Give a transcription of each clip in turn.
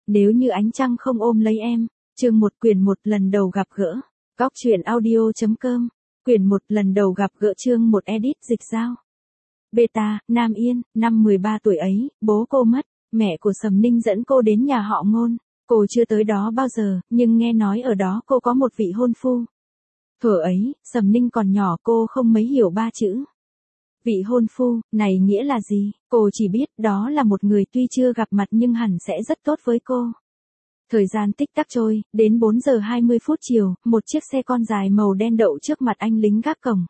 Nếu như ánh trăng không ôm lấy em. Chương 1 quyển 1 lần đầu gặp gỡ. Góc truyện audio.com. Quyển 1 lần đầu gặp gỡ chương 1 edit dịch giao. Beta, Nam Yên, năm 13 tuổi ấy, bố cô mất, mẹ của Sầm Ninh dẫn cô đến nhà họ Ngôn. Cô chưa tới đó bao giờ, nhưng nghe nói ở đó cô có một vị hôn phu. Thuở ấy, Sầm Ninh còn nhỏ, cô không mấy hiểu ba chữ. Vị hôn phu, này nghĩa là gì? Cô chỉ biết đó là một người tuy chưa gặp mặt nhưng hẳn sẽ rất tốt với cô. Thời gian tích tắc trôi, đến 4 giờ 20 phút chiều, một chiếc xe con dài màu đen đậu trước mặt anh lính gác cổng.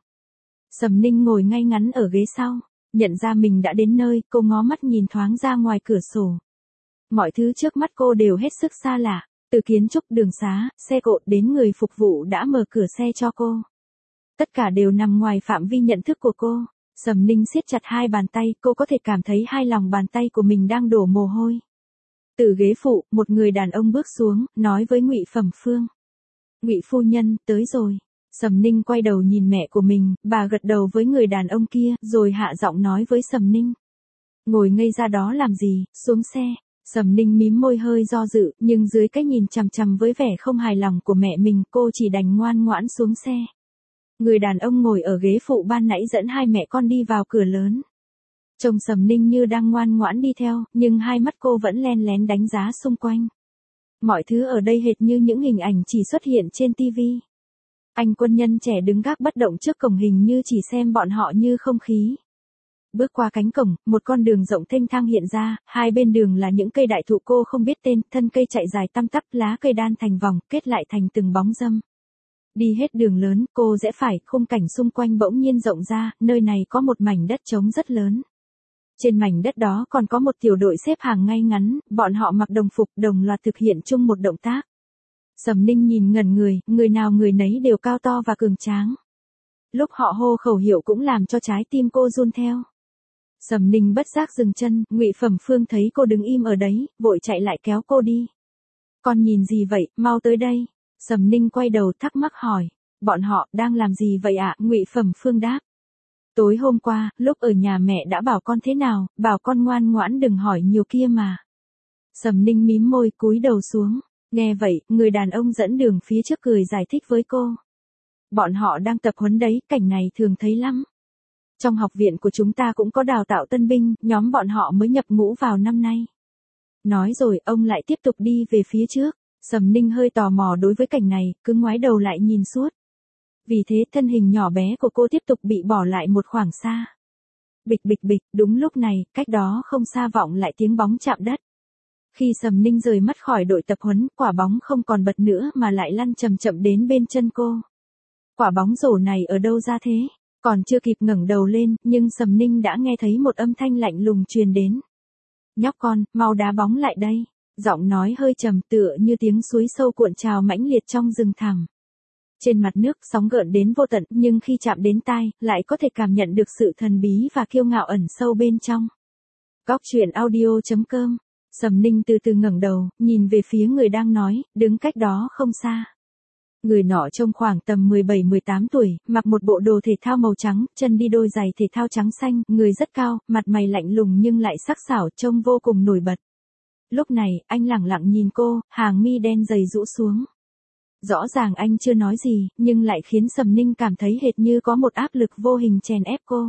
Sầm Ninh ngồi ngay ngắn ở ghế sau, nhận ra mình đã đến nơi, cô ngó mắt nhìn thoáng ra ngoài cửa sổ. Mọi thứ trước mắt cô đều hết sức xa lạ, từ kiến trúc, đường xá, xe cộ đến người phục vụ đã mở cửa xe cho cô. Tất cả đều nằm ngoài phạm vi nhận thức của cô. Sầm Ninh siết chặt hai bàn tay, cô có thể cảm thấy hai lòng bàn tay của mình đang đổ mồ hôi. Từ ghế phụ, một người đàn ông bước xuống, nói với Ngụy Phẩm Phương. Ngụy phu nhân, tới rồi. Sầm Ninh quay đầu nhìn mẹ của mình, bà gật đầu với người đàn ông kia, rồi hạ giọng nói với Sầm Ninh. Ngồi ngây ra đó làm gì, xuống xe. Sầm Ninh mím môi hơi do dự, nhưng dưới cái nhìn chằm chằm với vẻ không hài lòng của mẹ mình, cô chỉ đành ngoan ngoãn xuống xe. Người đàn ông ngồi ở ghế phụ ban nãy dẫn hai mẹ con đi vào cửa lớn. Trông Sầm Ninh như đang ngoan ngoãn đi theo, nhưng hai mắt cô vẫn len lén đánh giá xung quanh. Mọi thứ ở đây hệt như những hình ảnh chỉ xuất hiện trên TV. Anh quân nhân trẻ đứng gác bất động trước cổng hình như chỉ xem bọn họ như không khí. Bước qua cánh cổng, một con đường rộng thênh thang hiện ra, hai bên đường là những cây đại thụ cô không biết tên, thân cây chạy dài tăm tắp, lá cây đan thành vòng, kết lại thành từng bóng râm. Đi hết đường lớn, cô rẽ phải, khung cảnh xung quanh bỗng nhiên rộng ra, nơi này có một mảnh đất trống rất lớn. Trên mảnh đất đó còn có một tiểu đội xếp hàng ngay ngắn, bọn họ mặc đồng phục đồng loạt thực hiện chung một động tác. Sầm Ninh nhìn ngẩn người nào người nấy đều cao to và cường tráng. Lúc họ hô khẩu hiệu cũng làm cho trái tim cô run theo. Sầm Ninh bất giác dừng chân, Ngụy Phẩm Phương thấy cô đứng im ở đấy, vội chạy lại kéo cô đi. Con nhìn gì vậy, mau tới đây. Sầm Ninh quay đầu thắc mắc hỏi. Bọn họ đang làm gì vậy ạ? Ngụy Phẩm Phương đáp. Tối hôm qua, lúc ở nhà mẹ đã bảo con thế nào, bảo con ngoan ngoãn đừng hỏi nhiều kia mà. Sầm Ninh mím môi cúi đầu xuống. Nghe vậy, người đàn ông dẫn đường phía trước cười giải thích với cô. Bọn họ đang tập huấn đấy, cảnh này thường thấy lắm. Trong học viện của chúng ta cũng có đào tạo tân binh, nhóm bọn họ mới nhập ngũ vào năm nay. Nói rồi, ông lại tiếp tục đi về phía trước. Sầm Ninh hơi tò mò đối với cảnh này, cứ ngoái đầu lại nhìn suốt. Vì thế thân hình nhỏ bé của cô tiếp tục bị bỏ lại một khoảng xa. Bịch bịch bịch, đúng lúc này, cách đó không xa vọng lại tiếng bóng chạm đất. Khi Sầm Ninh rời mắt khỏi đội tập huấn, quả bóng không còn bật nữa mà lại lăn chậm chậm đến bên chân cô. Quả bóng rổ này ở đâu ra thế? Còn chưa kịp ngẩng đầu lên, nhưng Sầm Ninh đã nghe thấy một âm thanh lạnh lùng truyền đến. Nhóc con, mau đá bóng lại đây. Giọng nói hơi trầm tựa như tiếng suối sâu cuộn trào mãnh liệt trong rừng thẳm. Trên mặt nước sóng gợn đến vô tận, nhưng khi chạm đến tai, lại có thể cảm nhận được sự thần bí và kiêu ngạo ẩn sâu bên trong. Góc truyện audio.com. Sầm Ninh từ từ ngẩng đầu, nhìn về phía người đang nói, đứng cách đó không xa. Người nọ trông khoảng tầm 17-18 tuổi, mặc một bộ đồ thể thao màu trắng, chân đi đôi giày thể thao trắng xanh, người rất cao, mặt mày lạnh lùng nhưng lại sắc sảo, trông vô cùng nổi bật. Lúc này, anh lẳng lặng nhìn cô, hàng mi đen dày rũ xuống. Rõ ràng anh chưa nói gì, nhưng lại khiến Sầm Ninh cảm thấy hệt như có một áp lực vô hình chèn ép cô.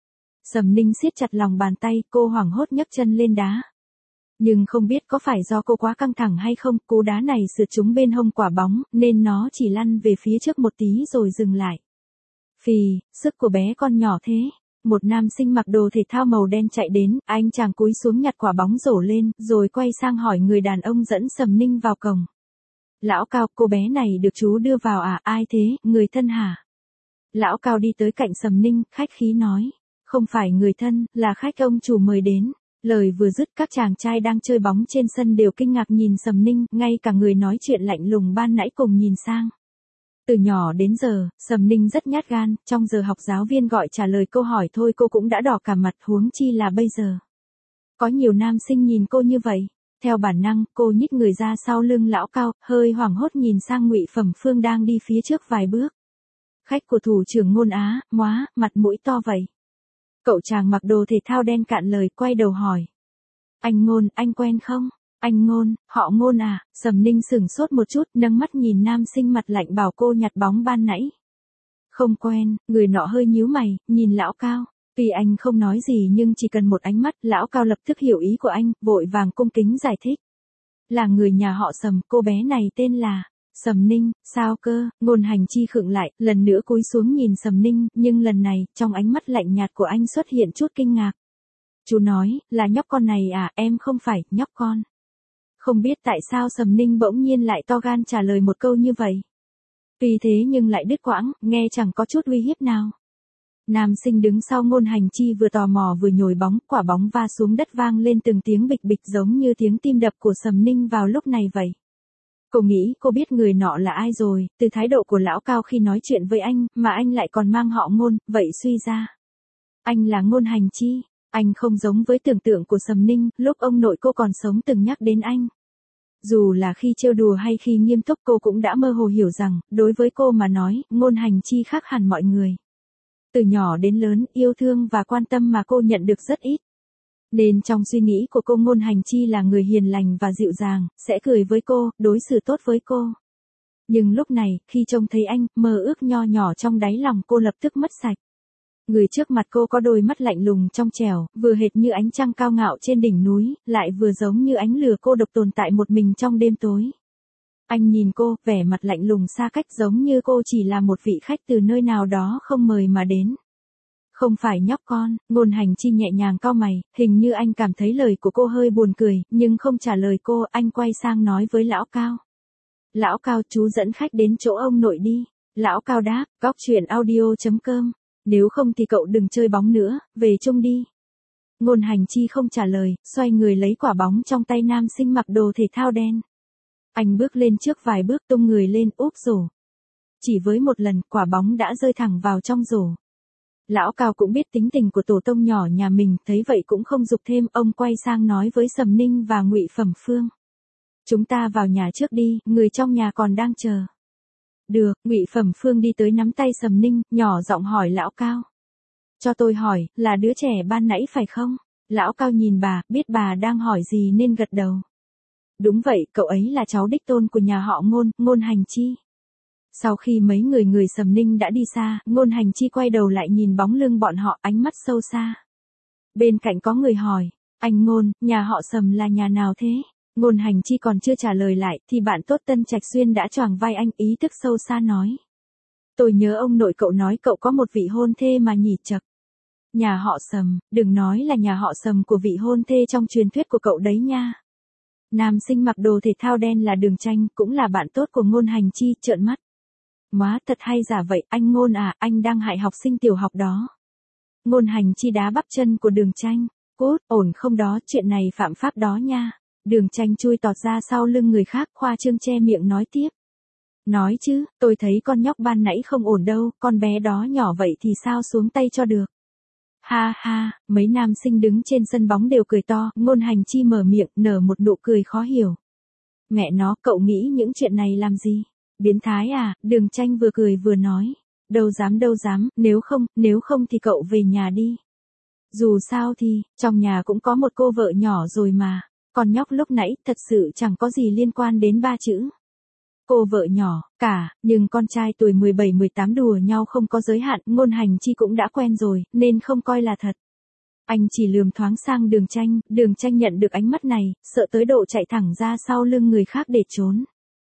Sầm Ninh siết chặt lòng bàn tay, cô hoảng hốt nhấc chân lên đá. Nhưng không biết có phải do cô quá căng thẳng hay không, cú đá này sượt trúng bên hông quả bóng, nên nó chỉ lăn về phía trước một tí rồi dừng lại. Phì, sức của bé con nhỏ thế. Một nam sinh mặc đồ thể thao màu đen chạy đến, anh chàng cúi xuống nhặt quả bóng rổ lên, rồi quay sang hỏi người đàn ông dẫn Sầm Ninh vào cổng. Lão Cao, cô bé này được chú đưa vào à, ai thế, người thân hả? Lão Cao đi tới cạnh Sầm Ninh, khách khí nói. Không phải người thân, là khách ông chủ mời đến. Lời vừa dứt, các chàng trai đang chơi bóng trên sân đều kinh ngạc nhìn Sầm Ninh, ngay cả người nói chuyện lạnh lùng ban nãy cùng nhìn sang. Từ nhỏ đến giờ, Sầm Ninh rất nhát gan, trong giờ học giáo viên gọi trả lời câu hỏi thôi cô cũng đã đỏ cả mặt, huống chi là bây giờ. Có nhiều nam sinh nhìn cô như vậy. Theo bản năng, cô nhích người ra sau lưng Lão Cao, hơi hoảng hốt nhìn sang Ngụy Phẩm Phương đang đi phía trước vài bước. Khách của thủ trưởng Ngôn Á, móa, mặt mũi to vậy. Cậu chàng mặc đồ thể thao đen cạn lời quay đầu hỏi. Anh Ngôn, anh quen không? Anh Ngôn, họ Ngôn à? Sầm Ninh sửng sốt một chút, nâng mắt nhìn nam sinh mặt lạnh bảo cô nhặt bóng ban nãy. Không quen, người nọ hơi nhíu mày, nhìn lão Cao. Tuy anh không nói gì nhưng chỉ cần một ánh mắt, lão Cao lập tức hiểu ý của anh, vội vàng cung kính giải thích. Là người nhà họ Sầm, cô bé này tên là Sầm Ninh. Sao cơ? Ngôn Hành Chi khựng lại, lần nữa cúi xuống nhìn Sầm Ninh, nhưng lần này, trong ánh mắt lạnh nhạt của anh xuất hiện chút kinh ngạc. Chú nói, là nhóc con này à? Em không phải, nhóc con. Không biết tại sao Sầm Ninh bỗng nhiên lại to gan trả lời một câu như vậy. Tuy thế nhưng lại đứt quãng, nghe chẳng có chút uy hiếp nào. Nam sinh đứng sau Ngôn Hành Chi vừa tò mò vừa nhồi bóng, quả bóng va xuống đất vang lên từng tiếng bịch bịch giống như tiếng tim đập của Sầm Ninh vào lúc này vậy. Cô nghĩ cô biết người nọ là ai rồi, từ thái độ của lão Cao khi nói chuyện với anh, mà anh lại còn mang họ Ngôn, vậy suy ra. Anh là Ngôn Hành Chi, anh không giống với tưởng tượng của Sầm Ninh, lúc ông nội cô còn sống từng nhắc đến anh. Dù là khi trêu đùa hay khi nghiêm túc cô cũng đã mơ hồ hiểu rằng, đối với cô mà nói, Ngôn Hành Chi khác hẳn mọi người. Từ nhỏ đến lớn, yêu thương và quan tâm mà cô nhận được rất ít. Nên trong suy nghĩ của cô Ngôn Hành Chi là người hiền lành và dịu dàng, sẽ cười với cô, đối xử tốt với cô. Nhưng lúc này, khi trông thấy anh, mơ ước nho nhỏ trong đáy lòng cô lập tức mất sạch. Người trước mặt cô có đôi mắt lạnh lùng trong trẻo, vừa hệt như ánh trăng cao ngạo trên đỉnh núi, lại vừa giống như ánh lửa cô độc tồn tại một mình trong đêm tối. Anh nhìn cô, vẻ mặt lạnh lùng xa cách giống như cô chỉ là một vị khách từ nơi nào đó không mời mà đến. Không phải nhóc con, Ngôn Hành Chi nhẹ nhàng cau mày, hình như anh cảm thấy lời của cô hơi buồn cười, nhưng không trả lời cô, anh quay sang nói với lão Cao. Lão Cao, chú dẫn khách đến chỗ ông nội đi. Lão Cao đáp, cóc.audio.com. Nếu không thì cậu đừng chơi bóng nữa, về chung đi. Ngôn Hành Chi không trả lời, xoay người lấy quả bóng trong tay nam sinh mặc đồ thể thao đen. Anh bước lên trước vài bước tung người lên úp rổ. Chỉ với một lần, quả bóng đã rơi thẳng vào trong rổ. Lão Cao cũng biết tính tình của tổ tông nhỏ nhà mình, thấy vậy cũng không giục thêm, ông quay sang nói với Sầm Ninh và Ngụy Phẩm Phương. Chúng ta vào nhà trước đi, người trong nhà còn đang chờ. Được, Ngụy Phẩm Phương đi tới nắm tay Sầm Ninh, nhỏ giọng hỏi lão Cao. Cho tôi hỏi, là đứa trẻ ban nãy phải không? Lão Cao nhìn bà, biết bà đang hỏi gì nên gật đầu. Đúng vậy, cậu ấy là cháu đích tôn của nhà họ Ngôn, Ngôn Hành Chi. Sau khi mấy người Sầm Ninh đã đi xa, Ngôn Hành Chi quay đầu lại nhìn bóng lưng bọn họ, ánh mắt sâu xa. Bên cạnh có người hỏi, anh Ngôn, nhà họ Sầm là nhà nào thế? Ngôn Hành Chi còn chưa trả lời lại, thì bạn tốt Tân Trạch Xuyên đã choàng vai anh, ý thức sâu xa nói. Tôi nhớ ông nội cậu nói cậu có một vị hôn thê mà nhỉ chậc. Nhà họ Sầm, đừng nói là nhà họ Sầm của vị hôn thê trong truyền thuyết của cậu đấy nha. Nam sinh mặc đồ thể thao đen là Đường Tranh, cũng là bạn tốt của Ngôn Hành Chi, trợn mắt. Má, thật hay giả vậy, anh Ngôn à, anh đang hại học sinh tiểu học đó. Ngôn Hành Chi đá bắp chân của Đường Tranh. Cút, ổn không đó, chuyện này phạm pháp đó nha. Đường Tranh chui tọt ra sau lưng người khác, khoa trương che miệng nói tiếp. Nói chứ, tôi thấy con nhóc ban nãy không ổn đâu, con bé đó nhỏ vậy thì sao xuống tay cho được. Ha ha, mấy nam sinh đứng trên sân bóng đều cười to, Ngôn Hành Chi mở miệng, nở một nụ cười khó hiểu. Mẹ nó, cậu nghĩ những chuyện này làm gì? Biến thái à? Đường Tranh vừa cười vừa nói. Đâu dám, nếu không thì cậu về nhà đi. Dù sao thì, trong nhà cũng có một cô vợ nhỏ rồi mà. Còn nhóc lúc nãy, thật sự chẳng có gì liên quan đến ba chữ. Cô vợ nhỏ, nhưng con trai tuổi 17-18 đùa nhau không có giới hạn, Ngôn Hành Chi cũng đã quen rồi, nên không coi là thật. Anh chỉ lườm thoáng sang Đường Tranh nhận được ánh mắt này, sợ tới độ chạy thẳng ra sau lưng người khác để trốn.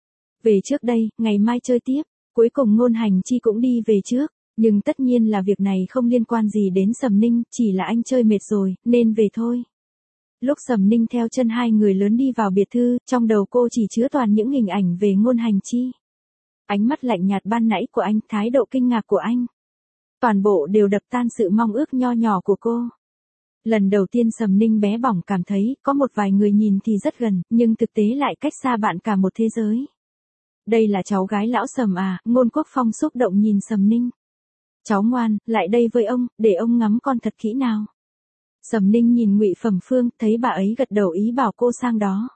Về trước đây, ngày mai chơi tiếp, cuối cùng Ngôn Hành Chi cũng đi về trước, nhưng tất nhiên là việc này không liên quan gì đến Sầm Ninh, chỉ là anh chơi mệt rồi, nên về thôi. Lúc Sầm Ninh theo chân hai người lớn đi vào biệt thư, trong đầu cô chỉ chứa toàn những hình ảnh về Ngôn Hành Chi. Ánh mắt lạnh nhạt ban nãy của anh, thái độ kinh ngạc của anh. Toàn bộ đều đập tan sự mong ước nho nhỏ của cô. Lần đầu tiên Sầm Ninh bé bỏng cảm thấy, có một vài người nhìn thì rất gần, nhưng thực tế lại cách xa bạn cả một thế giới. Đây là cháu gái lão Sầm à? Ngôn Quốc Phong xúc động nhìn Sầm Ninh. Cháu ngoan, lại đây với ông, để ông ngắm con thật kỹ nào. Sầm Ninh nhìn Ngụy Phẩm Phương, thấy bà ấy gật đầu ý bảo cô sang đó.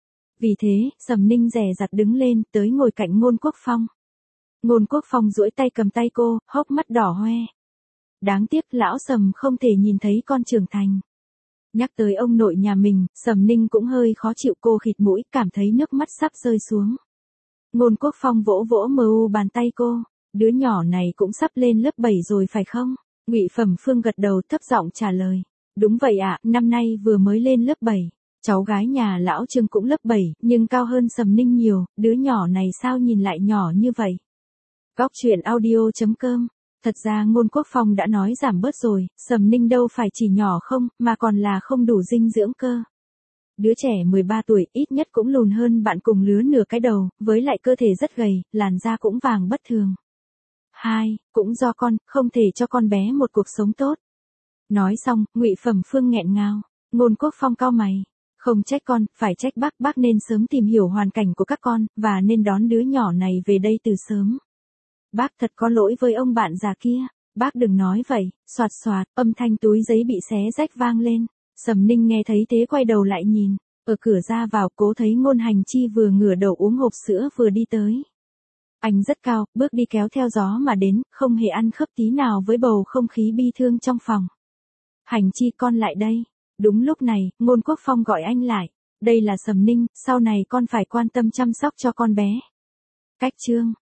Vì thế, Sầm Ninh dè dặt đứng lên, tới ngồi cạnh Ngôn Quốc Phong. Ngôn Quốc Phong duỗi tay cầm tay cô, hốc mắt đỏ hoe. Đáng tiếc lão Sầm không thể nhìn thấy con trưởng thành. Nhắc tới ông nội nhà mình, Sầm Ninh cũng hơi khó chịu, cô khịt mũi, cảm thấy nước mắt sắp rơi xuống. Ngôn Quốc Phong vỗ vỗ bàn tay cô, đứa nhỏ này cũng sắp lên lớp 7 rồi phải không? Ngụy Phẩm Phương gật đầu thấp giọng trả lời. Đúng vậy ạ, năm nay vừa mới lên lớp 7. Cháu gái nhà lão Trương cũng lớp 7, nhưng cao hơn Sầm Ninh nhiều, đứa nhỏ này sao nhìn lại nhỏ như vậy? Góc truyện audio.com. Thật ra Ngôn Quốc Phong đã nói giảm bớt rồi, Sầm Ninh đâu phải chỉ nhỏ không, mà còn là không đủ dinh dưỡng cơ. Đứa trẻ 13 tuổi ít nhất cũng lùn hơn bạn cùng lứa nửa cái đầu, với lại cơ thể rất gầy, làn da cũng vàng bất thường. 2. Cũng do con, không thể cho con bé một cuộc sống tốt. Nói xong, Ngụy Phẩm Phương nghẹn ngào. Ngôn Quốc Phong cau mày. Không trách con, phải trách bác nên sớm tìm hiểu hoàn cảnh của các con, và nên đón đứa nhỏ này về đây từ sớm. Bác thật có lỗi với ông bạn già kia. Bác đừng nói vậy. Soạt soạt, âm thanh túi giấy bị xé rách vang lên. Sầm Ninh nghe thấy thế quay đầu lại nhìn. Ở cửa ra vào Cố thấy Ngôn Hành Chi vừa ngửa đầu uống hộp sữa vừa đi tới. Anh rất cao, bước đi kéo theo gió mà đến, không hề ăn khớp tí nào với bầu không khí bi thương trong phòng. Hành Chi, con lại đây. Đúng lúc này, Ngôn Quốc Phong gọi anh lại. Đây là Sầm Ninh, sau này con phải quan tâm chăm sóc cho con bé. Cách chương